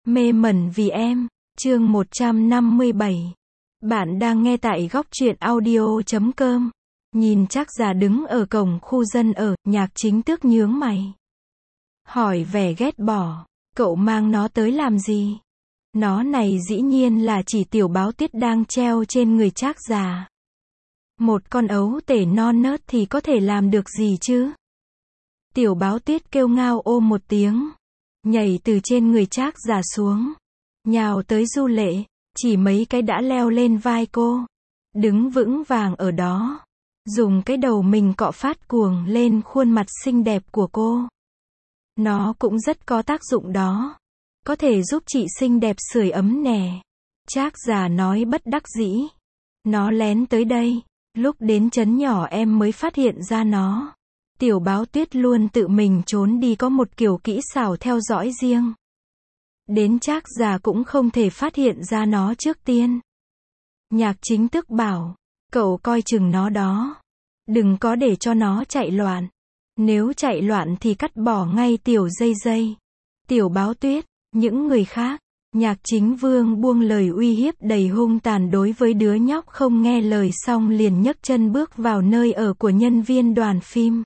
Mê mẩn vì em, chương 157. Bạn đang nghe tại góc truyện audio.com. Nhìn Trác Già đứng ở cổng khu dân ở, Nhạc Chính Tước nhướng mày. Hỏi vẻ ghét bỏ, cậu mang nó tới làm gì? Nó này dĩ nhiên là chỉ tiểu báo tuyết đang treo trên người Trác Già. Một con ấu tể non nớt thì có thể làm được gì chứ? Tiểu báo tuyết kêu ngao ô một tiếng, nhảy từ trên người Trác Già xuống, nhào tới Du Lệ, chỉ mấy cái đã leo lên vai cô, đứng vững vàng ở đó, dùng cái đầu mình cọ phát cuồng lên khuôn mặt xinh đẹp của cô. Nó cũng rất có tác dụng đó, có thể giúp chị xinh đẹp sưởi ấm nè. Trác Già nói bất đắc dĩ. Nó lén tới đây, lúc đến trấn nhỏ em mới phát hiện ra nó. Tiểu báo tuyết luôn tự mình trốn đi có một kiểu kỹ xảo theo dõi riêng. Đến Trác Già cũng không thể phát hiện ra nó trước tiên. Nhạc Chính Tước bảo, cậu coi chừng nó đó. Đừng có để cho nó chạy loạn. Nếu chạy loạn thì cắt bỏ ngay tiểu dây dây. Tiểu báo tuyết, những người khác. Nhạc Chính Vương buông lời uy hiếp đầy hung tàn đối với đứa nhóc không nghe lời, xong liền nhấc chân bước vào nơi ở của nhân viên đoàn phim.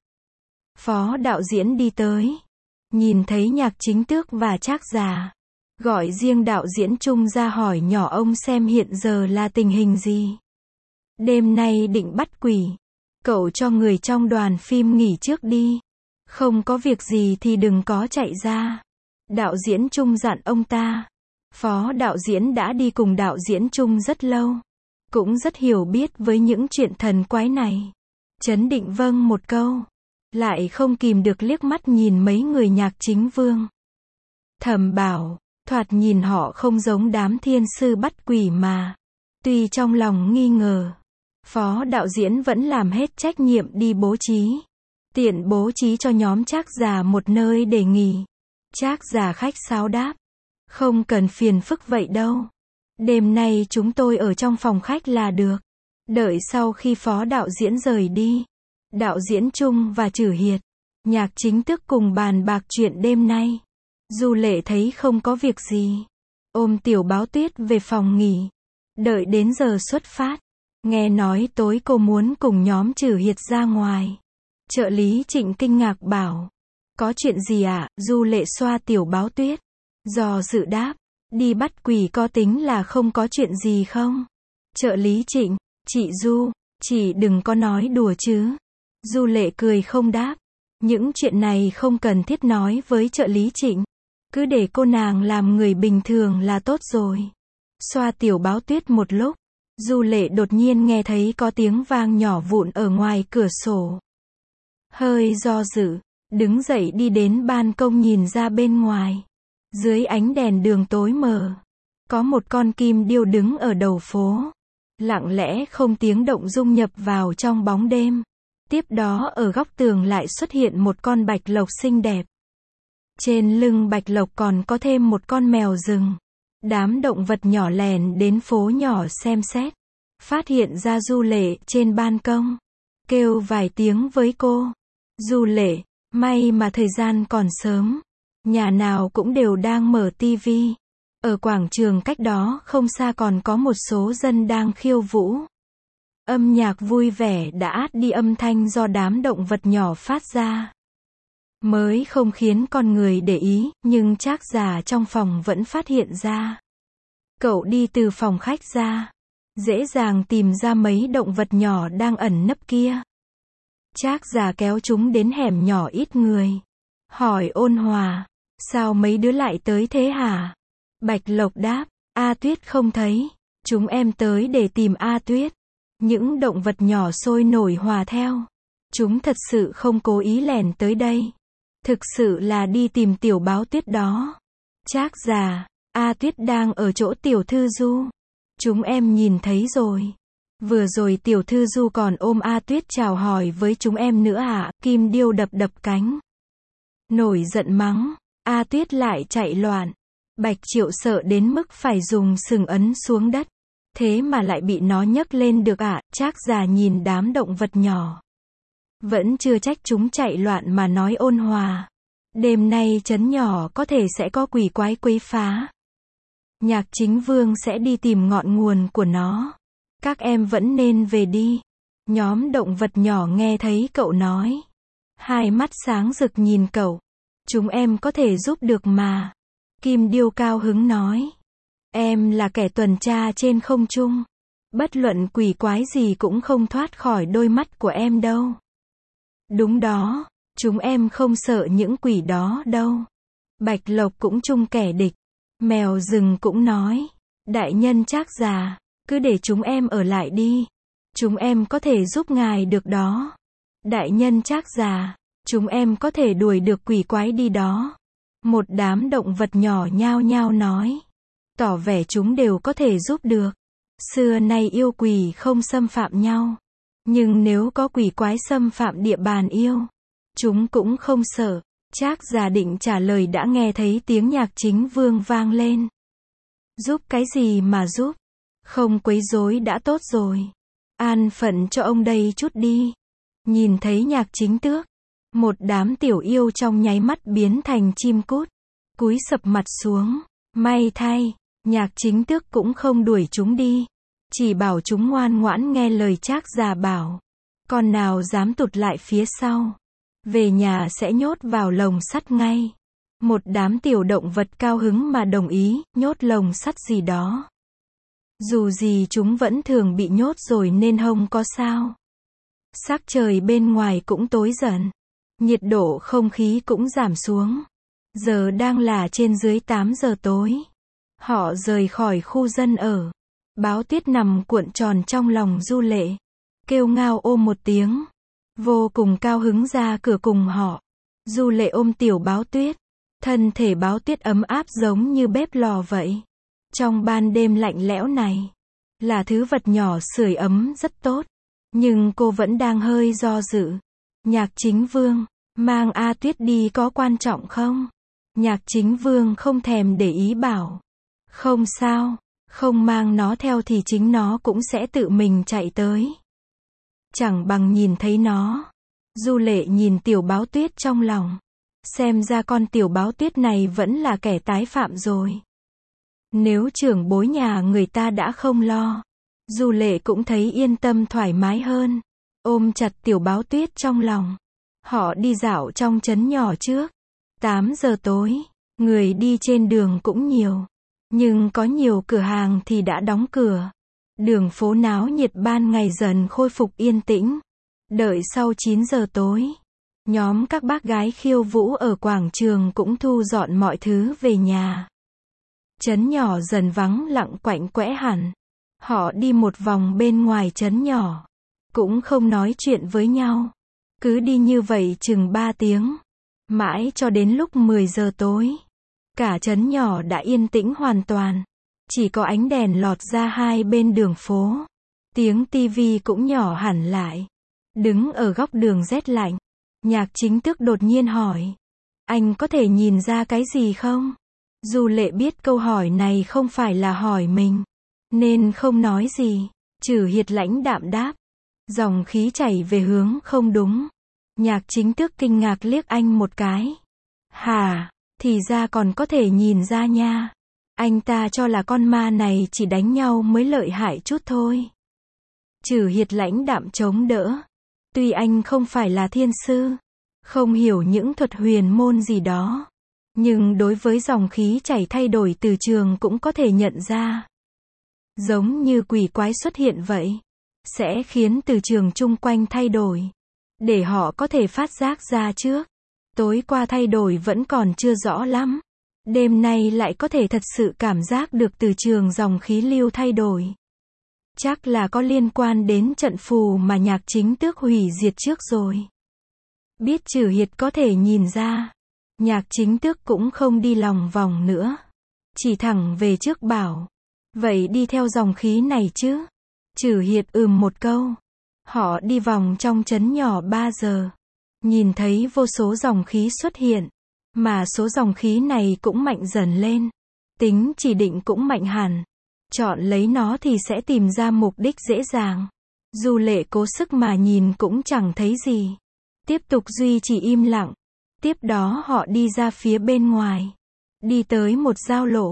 Phó đạo diễn đi tới, nhìn thấy Nhạc Chính Tước và Trác Già, gọi riêng đạo diễn Trung ra hỏi nhỏ ông xem hiện giờ là tình hình gì. Đêm nay định bắt quỷ, cậu cho người trong đoàn phim nghỉ trước đi, không có việc gì thì đừng có chạy ra. Đạo diễn Trung dặn ông ta. Phó đạo diễn đã đi cùng đạo diễn Trung rất lâu, cũng rất hiểu biết với những chuyện thần quái này. Trấn định vâng một câu, lại không kìm được liếc mắt nhìn mấy người Nhạc Chính Vương. Thầm bảo, thoạt nhìn họ không giống đám thiên sư bắt quỷ mà. Tuy trong lòng nghi ngờ, phó đạo diễn vẫn làm hết trách nhiệm đi bố trí. Tiện bố trí cho nhóm Trác Già một nơi để nghỉ. Trác Già khách sáo đáp, không cần phiền phức vậy đâu. Đêm nay chúng tôi ở trong phòng khách là được. Đợi sau khi phó đạo diễn rời đi, đạo diễn Trung và Trử Hiệt, Nhạc Chính Tước cùng bàn bạc chuyện đêm nay. Du Lệ thấy không có việc gì, ôm tiểu báo tuyết về phòng nghỉ. Đợi đến giờ xuất phát, nghe nói tối cô muốn cùng nhóm Trử Hiệt ra ngoài. Trợ lý Trịnh kinh ngạc bảo, có chuyện gì ạ? Du Lệ xoa tiểu báo tuyết, dò dự đáp, đi bắt quỷ có tính là không có chuyện gì không? Trợ lý Trịnh, chị Du, chị đừng có nói đùa chứ. Du Lệ cười không đáp, những chuyện này không cần thiết nói với trợ lý Trịnh, cứ để cô nàng làm người bình thường là tốt rồi. Xoa tiểu báo tuyết một lúc, Du Lệ đột nhiên nghe thấy có tiếng vang nhỏ vụn ở ngoài cửa sổ. Hơi do dự, đứng dậy đi đến ban công nhìn ra bên ngoài. Dưới ánh đèn đường tối mờ, có một con kim điêu đứng ở đầu phố, lặng lẽ không tiếng động dung nhập vào trong bóng đêm. Tiếp đó ở góc tường lại xuất hiện một con bạch lộc xinh đẹp. Trên lưng bạch lộc còn có thêm một con mèo rừng. Đám động vật nhỏ lèn đến phố nhỏ xem xét, phát hiện ra Du Lệ trên ban công, kêu vài tiếng với cô. Du Lệ, may mà thời gian còn sớm, nhà nào cũng đều đang mở tivi. Ở quảng trường cách đó không xa còn có một số dân đang khiêu vũ. Âm nhạc vui vẻ đã át đi âm thanh do đám động vật nhỏ phát ra. Mới không khiến con người để ý, nhưng Trác Già trong phòng vẫn phát hiện ra. Cậu đi từ phòng khách ra, dễ dàng tìm ra mấy động vật nhỏ đang ẩn nấp kia. Trác Già kéo chúng đến hẻm nhỏ ít người, hỏi ôn hòa, sao mấy đứa lại tới thế hả? Bạch Lộc đáp, A Tuyết không thấy, chúng em tới để tìm A Tuyết. Những động vật nhỏ sôi nổi hòa theo. Chúng thật sự không cố ý lẻn tới đây, thực sự là đi tìm tiểu báo tuyết đó. Trác Già, A Tuyết đang ở chỗ tiểu thư Du. Chúng em nhìn thấy rồi. Vừa rồi tiểu thư Du còn ôm A Tuyết chào hỏi với chúng em nữa ạ. Kim điêu đập đập cánh, nổi giận mắng, A Tuyết lại chạy loạn. Bạch Triệu sợ đến mức phải dùng sừng ấn xuống đất. Thế mà lại bị nó nhấc lên được ạ. Trác Già nhìn đám động vật nhỏ, vẫn chưa trách chúng chạy loạn mà nói ôn hòa, đêm nay trấn nhỏ có thể sẽ có quỷ quái quấy phá. Nhạc Chính Vương sẽ đi tìm ngọn nguồn của nó. Các em vẫn nên về đi. Nhóm động vật nhỏ nghe thấy cậu nói. Hai mắt sáng rực nhìn cậu. Chúng em có thể giúp được mà. Kim Điêu cao hứng nói. Em là kẻ tuần tra trên không trung. Bất luận quỷ quái gì cũng không thoát khỏi đôi mắt của em đâu. Đúng đó, chúng em không sợ những quỷ đó đâu. Bạch Lộc cũng chung kẻ địch. Mèo rừng cũng nói. Đại nhân Trác già, cứ để chúng em ở lại đi. Chúng em có thể giúp ngài được đó. Đại nhân Trác già, chúng em có thể đuổi được quỷ quái đi đó. Một đám động vật nhỏ nhao nhao nói. Tỏ vẻ chúng đều có thể giúp được. Xưa nay yêu quỷ không xâm phạm nhau. Nhưng nếu có quỷ quái xâm phạm địa bàn yêu, chúng cũng không sợ. Trác già định trả lời đã nghe thấy tiếng Nhạc Chính Vương vang lên. Giúp cái gì mà giúp? Không quấy rối đã tốt rồi. An phận cho ông đây chút đi. Nhìn thấy Nhạc Chính Tước, một đám tiểu yêu trong nháy mắt biến thành chim cút, cúi sập mặt xuống. May thay, Nhạc Chính Tước cũng không đuổi chúng đi, chỉ bảo chúng ngoan ngoãn nghe lời Trác già bảo. Con nào dám tụt lại phía sau, về nhà sẽ nhốt vào lồng sắt ngay. Một đám tiểu động vật cao hứng mà đồng ý, nhốt lồng sắt gì đó. Dù gì chúng vẫn thường bị nhốt rồi nên không có sao. Sắc trời bên ngoài cũng tối dần. Nhiệt độ không khí cũng giảm xuống. Giờ đang là trên dưới 8 giờ tối. Họ rời khỏi khu dân ở. Báo Tuyết nằm cuộn tròn trong lòng Du Lệ. Kêu ngao ôm một tiếng. Vô cùng cao hứng ra cửa cùng họ. Du Lệ ôm tiểu Báo Tuyết. Thân thể Báo Tuyết ấm áp giống như bếp lò vậy. Trong ban đêm lạnh lẽo này, là thứ vật nhỏ sưởi ấm rất tốt. Nhưng cô vẫn đang hơi do dự. Nhạc Chính Vương, mang A Tuyết đi có quan trọng không? Nhạc Chính Vương không thèm để ý bảo. Không sao, không mang nó theo thì chính nó cũng sẽ tự mình chạy tới. Chẳng bằng nhìn thấy nó. Du Lệ nhìn tiểu Báo Tuyết trong lòng. Xem ra con tiểu Báo Tuyết này vẫn là kẻ tái phạm rồi. Nếu trưởng bối nhà người ta đã không lo, Du Lệ cũng thấy yên tâm thoải mái hơn. Ôm chặt tiểu Báo Tuyết trong lòng. Họ đi dạo trong trấn nhỏ trước. 8 giờ tối, người đi trên đường cũng nhiều. Nhưng có nhiều cửa hàng thì đã đóng cửa. Đường phố náo nhiệt ban ngày dần khôi phục yên tĩnh. Đợi sau 9 giờ tối, nhóm các bác gái khiêu vũ ở quảng trường cũng thu dọn mọi thứ về nhà. Trấn nhỏ dần vắng lặng quạnh quẽ hẳn. Họ đi một vòng bên ngoài trấn nhỏ. Cũng không nói chuyện với nhau. Cứ đi như vậy chừng 3 tiếng. Mãi cho đến lúc 10 giờ tối. Cả trấn nhỏ đã yên tĩnh hoàn toàn. Chỉ có ánh đèn lọt ra hai bên đường phố. Tiếng tivi cũng nhỏ hẳn lại. Đứng ở góc đường rét lạnh, Nhạc Chính Tước đột nhiên hỏi. Anh có thể nhìn ra cái gì không? Du Lệ biết câu hỏi này không phải là hỏi mình, nên không nói gì. Trừ Hiệt lãnh đạm đáp. Dòng khí chảy về hướng không đúng. Nhạc Chính Tước kinh ngạc liếc anh một cái. Hả, thì ra còn có thể nhìn ra nha. Anh ta cho là con ma này chỉ đánh nhau mới lợi hại chút thôi. Trừ Hiệt lãnh đạm chống đỡ. Tuy anh không phải là thiên sư, không hiểu những thuật huyền môn gì đó, nhưng đối với dòng khí chảy thay đổi từ trường cũng có thể nhận ra. Giống như quỷ quái xuất hiện vậy, sẽ khiến từ trường chung quanh thay đổi, để họ có thể phát giác ra trước. Tối qua thay đổi vẫn còn chưa rõ lắm. Đêm nay lại có thể thật sự cảm giác được từ trường dòng khí lưu thay đổi. Chắc là có liên quan đến trận phù mà Nhạc Chính Tước hủy diệt trước rồi. Biết Trừ Hiệt có thể nhìn ra, Nhạc Chính Tước cũng không đi lòng vòng nữa. Chỉ thẳng về trước bảo. Vậy đi theo dòng khí này chứ? Trừ Hiệt một câu. Họ đi vòng trong trấn nhỏ 3 giờ. Nhìn thấy vô số dòng khí xuất hiện. Mà số dòng khí này cũng mạnh dần lên. Tính chỉ định cũng mạnh hẳn. Chọn lấy nó thì sẽ tìm ra mục đích dễ dàng. Du Lệ cố sức mà nhìn cũng chẳng thấy gì. Tiếp tục duy trì im lặng. Tiếp đó họ đi ra phía bên ngoài. Đi tới một giao lộ.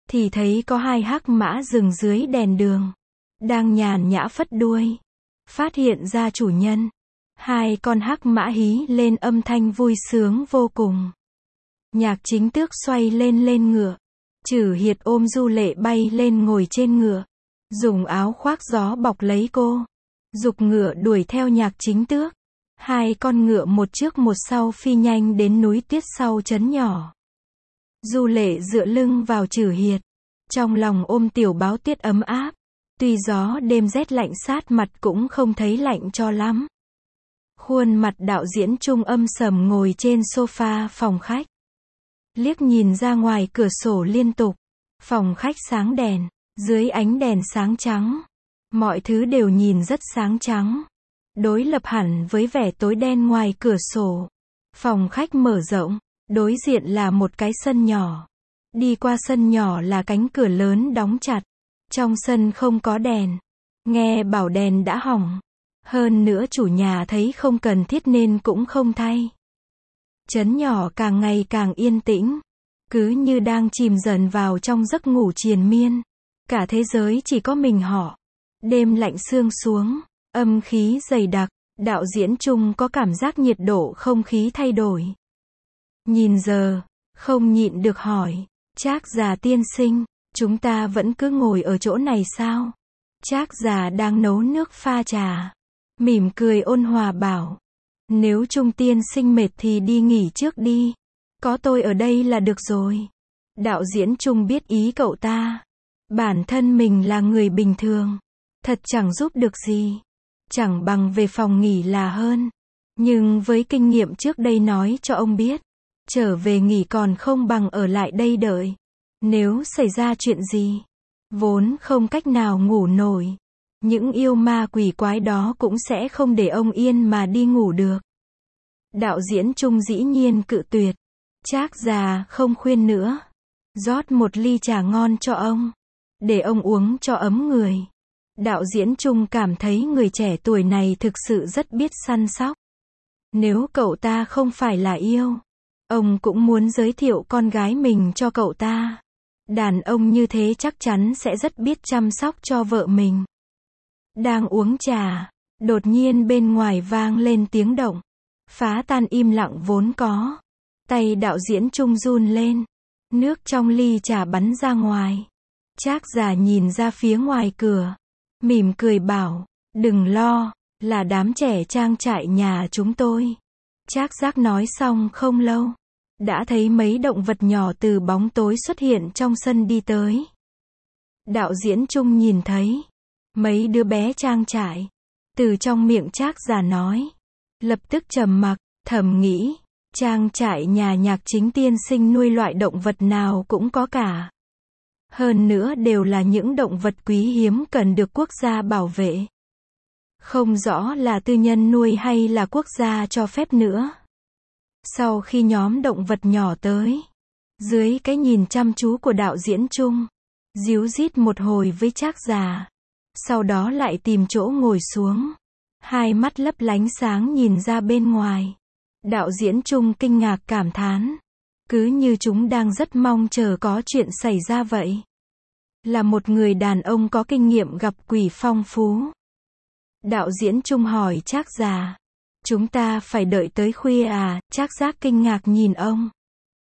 thì thấy có hai hắc mã dừng dưới đèn đường, đang nhàn nhã phất đuôi. Phát hiện ra chủ nhân, hai con hắc mã hí lên âm thanh vui sướng vô cùng. Nhạc Chính Tước xoay lên ngựa, Trử Hiệt ôm Du Lệ bay lên ngồi trên ngựa, dùng áo khoác gió bọc lấy cô, giục ngựa đuổi theo Nhạc Chính Tước. Hai con ngựa một trước một sau phi nhanh đến núi tuyết sau trấn nhỏ. Du Lệ dựa lưng vào Trử Hiệt, trong lòng ôm tiểu báo tuyết ấm áp. Tuy gió đêm rét lạnh sát mặt cũng không thấy lạnh cho lắm. Khuôn mặt đạo diễn Trung âm sầm ngồi trên sofa phòng khách. Liếc nhìn ra ngoài cửa sổ liên tục. Phòng khách sáng đèn, dưới ánh đèn sáng trắng. Mọi thứ đều nhìn rất sáng trắng. Đối lập hẳn với vẻ tối đen ngoài cửa sổ. Phòng khách mở rộng, đối diện là một cái sân nhỏ. Đi qua sân nhỏ là cánh cửa lớn đóng chặt. Trong sân không có đèn. Nghe bảo đèn đã hỏng. Hơn nữa chủ nhà thấy không cần thiết nên cũng không thay. Trấn nhỏ càng ngày càng yên tĩnh. Cứ như đang chìm dần vào trong giấc ngủ triền miên. Cả thế giới chỉ có mình họ. Đêm lạnh sương xuống. Âm khí dày đặc. Đạo diễn Trung có cảm giác nhiệt độ không khí thay đổi. Nhìn giờ, không nhịn được hỏi. Trác già tiên sinh, chúng ta vẫn cứ ngồi ở chỗ này sao? Trác già đang nấu nước pha trà. Mỉm cười ôn hòa bảo. Nếu Trung tiên sinh mệt thì đi nghỉ trước đi. Có tôi ở đây là được rồi. Đạo diễn Trung biết ý cậu ta. Bản thân mình là người bình thường. Thật chẳng giúp được gì. Chẳng bằng về phòng nghỉ là hơn. Nhưng với kinh nghiệm trước đây nói cho ông biết. Trở về nghỉ còn không bằng ở lại đây đợi. Nếu xảy ra chuyện gì, vốn không cách nào ngủ nổi. Những yêu ma quỷ quái đó cũng sẽ không để ông yên mà đi ngủ được. Đạo diễn Trung dĩ nhiên cự tuyệt. Trác già không khuyên nữa. Rót một ly trà ngon cho ông. Để ông uống cho ấm người. Đạo diễn Trung cảm thấy người trẻ tuổi này thực sự rất biết săn sóc. Nếu cậu ta không phải là yêu, ông cũng muốn giới thiệu con gái mình cho cậu ta. Đàn ông như thế chắc chắn sẽ rất biết chăm sóc cho vợ mình. Đang uống trà, đột nhiên bên ngoài vang lên tiếng động. Phá tan im lặng vốn có. Tay đạo diễn Trung run lên. Nước trong ly trà bắn ra ngoài. Trác già nhìn ra phía ngoài cửa. Mỉm cười bảo, đừng lo, là đám trẻ trang trại nhà chúng tôi. Trác Giác nói xong không lâu. Đã thấy mấy động vật nhỏ từ bóng tối xuất hiện trong sân đi tới. Đạo diễn Trung nhìn thấy. Mấy đứa bé trang trại. Từ trong miệng Trác già nói. Lập tức trầm mặc, thầm nghĩ. Trang trại nhà Nhạc Chính tiên sinh nuôi loại động vật nào cũng có cả. Hơn nữa đều là những động vật quý hiếm cần được quốc gia bảo vệ. Không rõ là tư nhân nuôi hay là quốc gia cho phép nữa. Sau khi nhóm động vật nhỏ tới, dưới cái nhìn chăm chú của đạo diễn Trung, díu dít một hồi với Trác già, sau đó lại tìm chỗ ngồi xuống, hai mắt lấp lánh sáng nhìn ra bên ngoài. Đạo diễn Trung kinh ngạc cảm thán, cứ như chúng đang rất mong chờ có chuyện xảy ra vậy. Là một người đàn ông có kinh nghiệm gặp quỷ phong phú. Đạo diễn Trung hỏi Trác già, chúng ta phải đợi tới khuya à? Trác Giác kinh ngạc nhìn ông.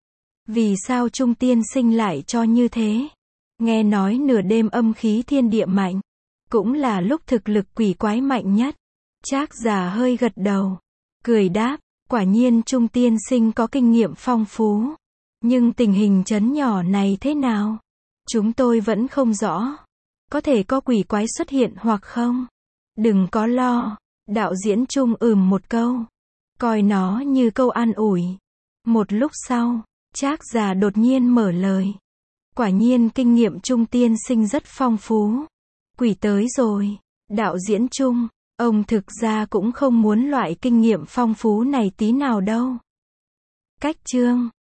Vì sao Trung tiên sinh lại cho như thế? Nghe nói nửa đêm âm khí thiên địa mạnh, cũng là lúc thực lực quỷ quái mạnh nhất. Trác già hơi gật đầu, cười đáp, quả nhiên Trung tiên sinh có kinh nghiệm phong phú. Nhưng tình hình trấn nhỏ này thế nào? Chúng tôi vẫn không rõ. Có thể có quỷ quái xuất hiện hoặc không? Đừng có lo. Đạo diễn Trung một câu. Coi nó như câu an ủi. Một lúc sau, Trác già đột nhiên mở lời. Quả nhiên kinh nghiệm Trung tiên sinh rất phong phú. Quỷ tới rồi. Đạo diễn Trung, ông thực ra cũng không muốn loại kinh nghiệm phong phú này tí nào đâu. Cách chương